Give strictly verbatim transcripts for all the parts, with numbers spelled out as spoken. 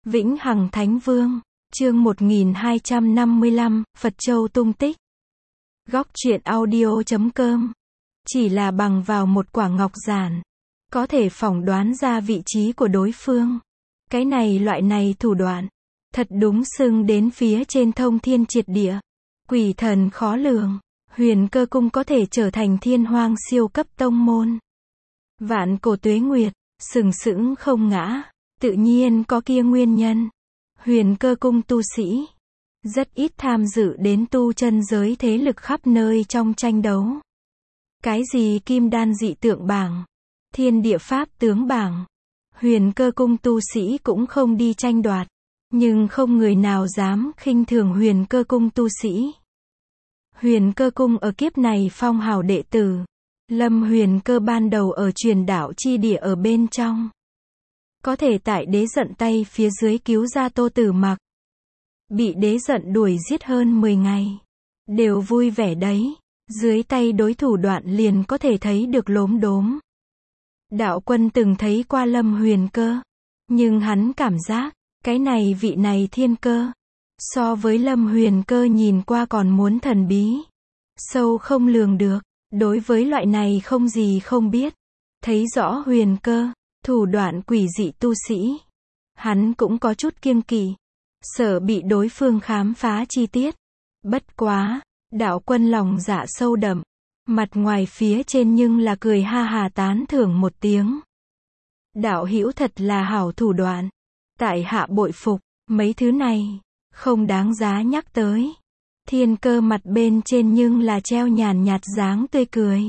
Vĩnh Hằng Thánh Vương, chương một nghìn hai trăm năm mươi lăm, Phật Châu tung tích. Góc truyện audio chấm com. Chỉ là bằng vào một quả ngọc giản, có thể phỏng đoán ra vị trí của đối phương. Cái này loại này thủ đoạn, thật đúng xưng đến phía trên thông thiên triệt địa. Quỷ thần khó lường, Huyền Cơ Cung có thể trở thành thiên hoang siêu cấp tông môn. Vạn cổ tuế nguyệt, sừng sững không ngã, tự nhiên có kia nguyên nhân. Huyền Cơ Cung tu sĩ rất ít tham dự đến tu chân giới thế lực khắp nơi trong tranh đấu. Cái gì kim đan dị tượng bảng, thiên địa pháp tướng bảng, Huyền Cơ Cung tu sĩ cũng không đi tranh đoạt, nhưng không người nào dám khinh thường Huyền Cơ Cung tu sĩ. Huyền Cơ Cung ở kiếp này phong hào đệ tử, Lâm Huyền Cơ ban đầu ở truyền đạo chi địa ở bên trong, có thể tại đế giận tay phía dưới cứu ra Tô Tử Mặc. Bị đế giận đuổi giết hơn mười ngày, đều vui vẻ đấy, dưới tay đối thủ đoạn liền có thể thấy được lốm đốm. Đạo Quân từng thấy qua Lâm Huyền Cơ, nhưng hắn cảm giác, cái này vị này thiên cơ, so với Lâm Huyền Cơ nhìn qua còn muốn thần bí, sâu không lường được. Đối với loại này không gì không biết, thấy rõ Huyền Cơ, thủ đoạn quỷ dị tu sĩ, hắn cũng có chút kiêng kỵ, sợ bị đối phương khám phá chi tiết. Bất quá, Đạo Quân lòng dạ sâu đậm, mặt ngoài phía trên nhưng là cười ha hà tán thưởng một tiếng. Đạo hữu thật là hảo thủ đoạn, tại hạ bội phục, mấy thứ này không đáng giá nhắc tới. Thiên Cơ mặt bên trên nhưng là treo nhàn nhạt dáng tươi cười.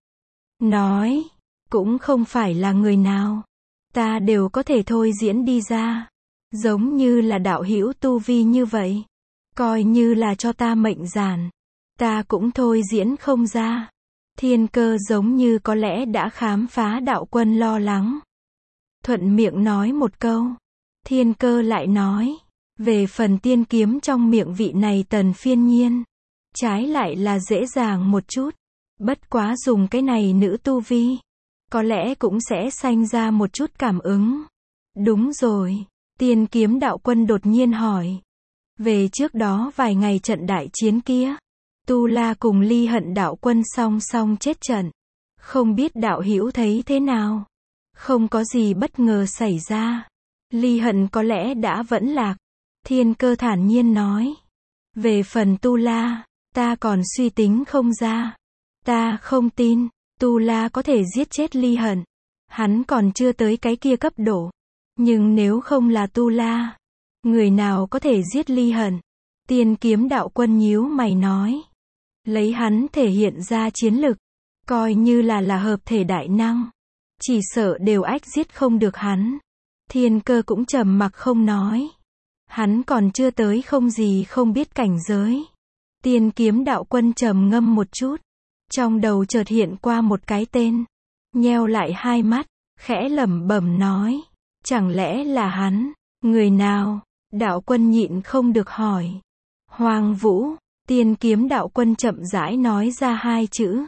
Nói, cũng không phải là người nào, ta đều có thể thôi diễn đi ra. Giống như là đạo hữu tu vi như vậy, coi như là cho ta mệnh giản, ta cũng thôi diễn không ra. Thiên Cơ giống như có lẽ đã khám phá Đạo Quân lo lắng, thuận miệng nói một câu. Thiên Cơ lại nói, về phần tiên kiếm trong miệng vị này Tần Phiên Nhiên, trái lại là dễ dàng một chút. Bất quá dùng cái này nữ tu vi, có lẽ cũng sẽ sanh ra một chút cảm ứng. Đúng rồi, tiên kiếm Đạo Quân đột nhiên hỏi. Về trước đó vài ngày trận đại chiến kia, Tu La cùng Ly Hận Đạo Quân song song chết trận. Không biết đạo hữu thấy thế nào? Không có gì bất ngờ xảy ra. Ly Hận có lẽ đã vẫn lạc. Thiên Cơ thản nhiên nói. Về phần Tu La, ta còn suy tính không ra. Ta không tin, Tu La có thể giết chết Ly Hận. Hắn còn chưa tới cái kia cấp độ. Nhưng nếu không là Tu La, người nào có thể giết Ly Hận? Tiên kiếm Đạo Quân nhíu mày nói. Lấy hắn thể hiện ra chiến lực, coi như là là hợp thể đại năng, chỉ sợ đều ách giết không được hắn. Thiên Cơ cũng trầm mặc không nói. Hắn còn chưa tới không gì không biết cảnh giới. Tiên kiếm Đạo Quân trầm ngâm một chút, trong đầu chợt hiện qua một cái tên, nheo lại hai mắt, khẽ lẩm bẩm nói, chẳng lẽ là hắn? Người nào? Đạo Quân nhịn không được hỏi. Hoàng Vũ. Tiên kiếm Đạo Quân chậm rãi nói ra hai chữ.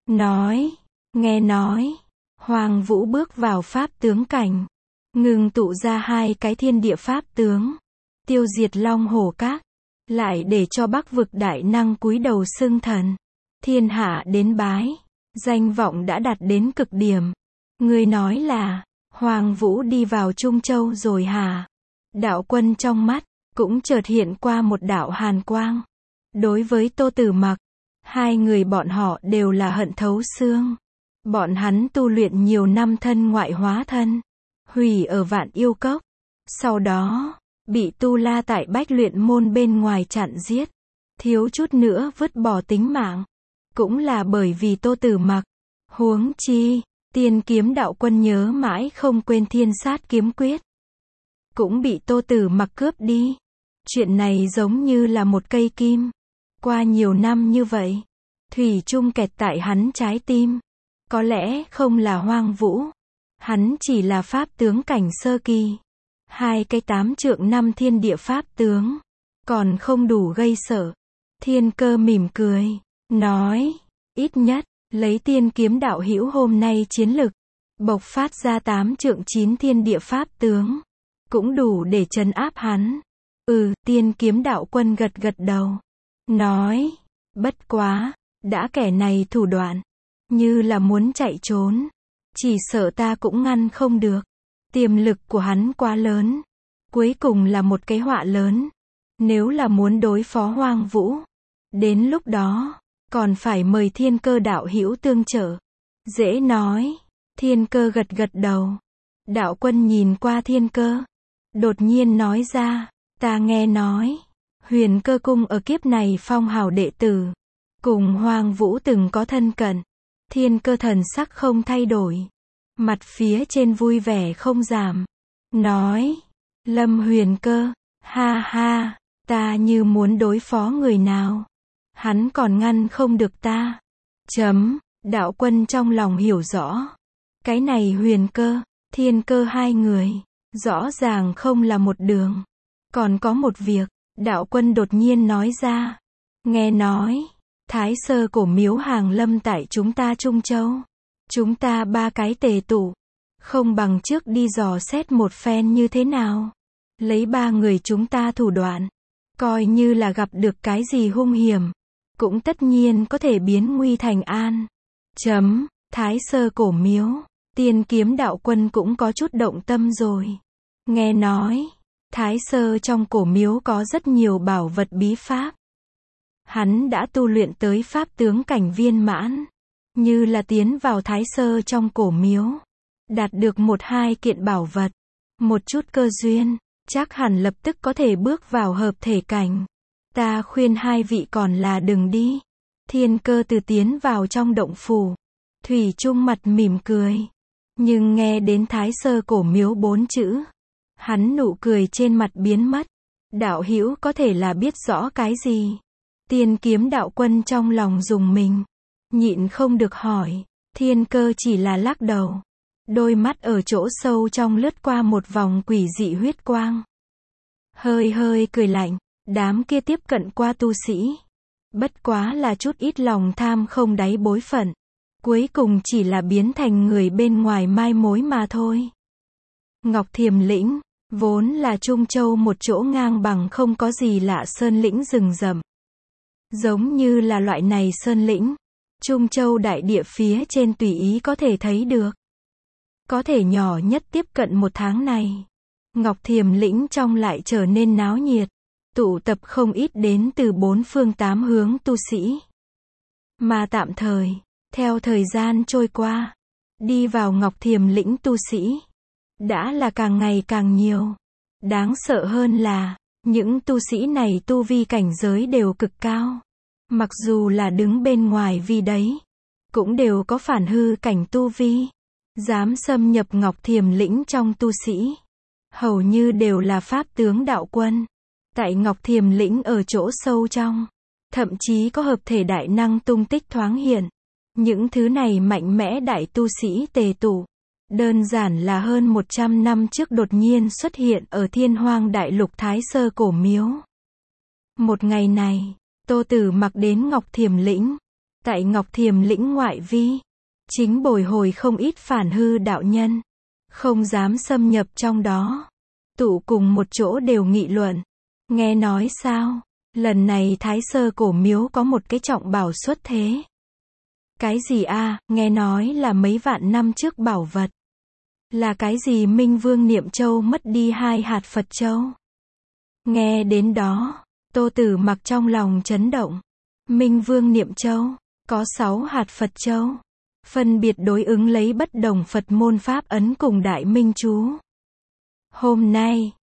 Nói, nghe nói, Hoàng Vũ bước vào pháp tướng cảnh, ngừng tụ ra hai cái thiên địa pháp tướng, tiêu diệt Long Hổ Các, lại để cho Bắc vực đại năng cúi đầu xưng thần, thiên hạ đến bái, danh vọng đã đạt đến cực điểm. Người nói là, Hoàng Vũ đi vào Trung Châu rồi hả? Đạo Quân trong mắt, cũng chợt hiện qua một đạo hàn quang. Đối với Tô Tử Mặc, hai người bọn họ đều là hận thấu xương. Bọn hắn tu luyện nhiều năm thân ngoại hóa thân, hủy ở Vạn Yêu Cốc. Sau đó, bị Tu La tại Bách Luyện Môn bên ngoài chặn giết, thiếu chút nữa vứt bỏ tính mạng. Cũng là bởi vì Tô Tử Mặc. Huống chi, tiên kiếm Đạo Quân nhớ mãi không quên thiên sát kiếm quyết, cũng bị Tô Tử Mặc cướp đi. Chuyện này giống như là một cây kim, qua nhiều năm như vậy, thủy chung kẹt tại hắn trái tim. Có lẽ không là Hoang Vũ, hắn chỉ là pháp tướng cảnh sơ kỳ. Hai cái tám trượng năm thiên địa pháp tướng, còn không đủ gây sợ. Thiên Cơ mỉm cười, nói, ít nhất, lấy tiên kiếm đạo hữu hôm nay chiến lực, bộc phát ra tám trượng chín thiên địa pháp tướng, cũng đủ để trấn áp hắn. Ừ, Tiên Kiếm Đạo Quân gật gật đầu. Nói, bất quá, đã kẻ này thủ đoạn, như là muốn chạy trốn. Chỉ sợ ta cũng ngăn không được. Tiềm lực của hắn quá lớn. Cuối cùng là một cái họa lớn. Nếu là muốn đối phó Hoang Vũ, đến lúc đó, còn phải mời Thiên Cơ đạo hữu tương trợ. Dễ nói. Thiên Cơ gật gật đầu. Đạo Quân nhìn qua Thiên Cơ, đột nhiên nói ra, ta nghe nói, Huyền Cơ cung ở kiếp này phong hào đệ tử, cùng Hoang Vũ từng có thân cận. Thiên Cơ thần sắc không thay đổi, mặt phía trên vui vẻ không giảm, nói, Lâm Huyền Cơ, ha ha, ta như muốn đối phó người nào, hắn còn ngăn không được ta. Chấm, Đạo Quân trong lòng hiểu rõ, cái này Huyền Cơ, Thiên Cơ hai người, rõ ràng không là một đường. Còn có một việc, Đạo Quân đột nhiên nói ra, nghe nói, Thái Sơ cổ miếu hàng lâm tại chúng ta Trung Châu. Chúng ta ba cái tề tụ, không bằng trước đi dò xét một phen như thế nào. Lấy ba người chúng ta thủ đoạn, coi như là gặp được cái gì hung hiểm, cũng tất nhiên có thể biến nguy thành an. Chấm, Thái Sơ cổ miếu, Tiên Kiếm Đạo Quân cũng có chút động tâm rồi. Nghe nói, Thái Sơ trong cổ miếu có rất nhiều bảo vật bí pháp. Hắn đã tu luyện tới pháp tướng cảnh viên mãn. Như là tiến vào Thái Sơ trong cổ miếu, đạt được một hai kiện bảo vật, một chút cơ duyên, chắc hẳn lập tức có thể bước vào hợp thể cảnh. Ta khuyên hai vị còn là đừng đi. Thiên Cơ từ tiến vào trong động phủ, thủy chung mặt mỉm cười. Nhưng nghe đến Thái Sơ cổ miếu bốn chữ, hắn nụ cười trên mặt biến mất. Đạo hữu có thể là biết rõ cái gì? Tiên Kiếm Đạo Quân trong lòng rùng mình, nhịn không được hỏi. Thiên Cơ chỉ là lắc đầu, đôi mắt ở chỗ sâu trong lướt qua một vòng quỷ dị huyết quang, hơi hơi cười lạnh. Đám kia tiếp cận qua tu sĩ, bất quá là chút ít lòng tham không đáy bối phận, cuối cùng chỉ là biến thành người bên ngoài mai mối mà thôi. Ngọc Thiềm Lĩnh, vốn là Trung Châu một chỗ ngang bằng không có gì lạ sơn lĩnh rừng rậm. Giống như là loại này sơn lĩnh, Trung Châu đại địa phía trên tùy ý có thể thấy được. Có thể nhỏ nhất tiếp cận một tháng này, Ngọc Thiềm Lĩnh trong lại trở nên náo nhiệt, tụ tập không ít đến từ bốn phương tám hướng tu sĩ. Mà tạm thời, theo thời gian trôi qua, đi vào Ngọc Thiềm Lĩnh tu sĩ đã là càng ngày càng nhiều. Đáng sợ hơn là, những tu sĩ này tu vi cảnh giới đều cực cao. Mặc dù là đứng bên ngoài vi đấy, cũng đều có phản hư cảnh tu vi. Dám xâm nhập Ngọc Thiềm Lĩnh trong tu sĩ, hầu như đều là pháp tướng đạo quân. Tại Ngọc Thiềm Lĩnh ở chỗ sâu trong, thậm chí có hợp thể đại năng tung tích thoáng hiện. Những thứ này mạnh mẽ đại tu sĩ tề tụ, đơn giản là hơn một trăm năm trước đột nhiên xuất hiện ở Thiên Hoang Đại Lục Thái Sơ cổ miếu. Một ngày này, Tô Tử Mặc đến Ngọc Thiềm Lĩnh. Tại Ngọc Thiềm Lĩnh ngoại vi, chính bồi hồi không ít phản hư đạo nhân, không dám xâm nhập trong đó. Tụ cùng một chỗ đều nghị luận. Nghe nói sao, lần này Thái Sơ cổ miếu có một cái trọng bảo xuất thế. Cái gì a? Nghe nói là mấy vạn năm trước bảo vật. Là cái gì Minh Vương Niệm Châu mất đi hai hạt Phật Châu? Nghe đến đó, Tô Tử Mặc trong lòng chấn động. Minh Vương Niệm Châu, có sáu hạt Phật Châu, phân biệt đối ứng lấy bất đồng Phật môn pháp ấn cùng Đại Minh Chú. Hôm nay,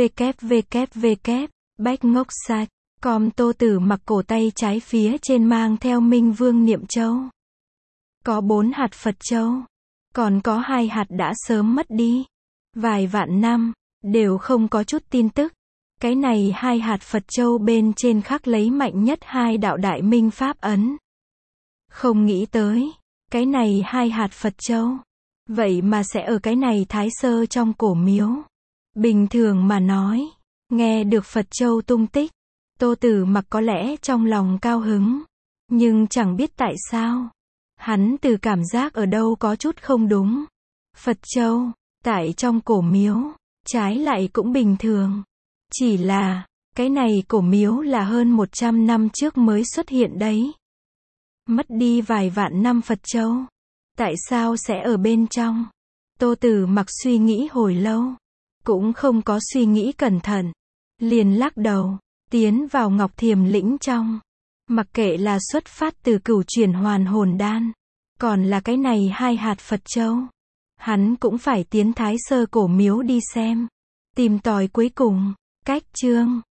www Bách Ngốc Sạch, com Tô Tử Mặc cổ tay trái phía trên mang theo Minh Vương Niệm Châu. Có bốn hạt Phật Châu, còn có hai hạt đã sớm mất đi. Vài vạn năm, đều không có chút tin tức. Cái này hai hạt Phật Châu bên trên khắc lấy mạnh nhất hai đạo Đại Minh Pháp ấn. Không nghĩ tới, cái này hai hạt Phật Châu, vậy mà sẽ ở cái này Thái Sơ trong cổ miếu. Bình thường mà nói, nghe được Phật Châu tung tích, Tô Tử Mặc có lẽ trong lòng cao hứng, nhưng chẳng biết tại sao, hắn từ cảm giác ở đâu có chút không đúng. Phật Châu, tại trong cổ miếu, trái lại cũng bình thường. Chỉ là, cái này cổ miếu là hơn một trăm năm trước mới xuất hiện đấy. Mất đi vài vạn năm Phật châu. Tại sao sẽ ở bên trong? Tô Tử Mặc suy nghĩ hồi lâu. Cũng không có suy nghĩ cẩn thận. Liền lắc đầu, tiến vào Ngọc Thiềm lĩnh trong. Mặc kệ là xuất phát từ cửu chuyển hoàn hồn đan, còn là cái này hai hạt Phật châu. Hắn cũng phải tiến Thái Sơ cổ miếu đi xem. Tìm tòi cuối cùng. Cách chương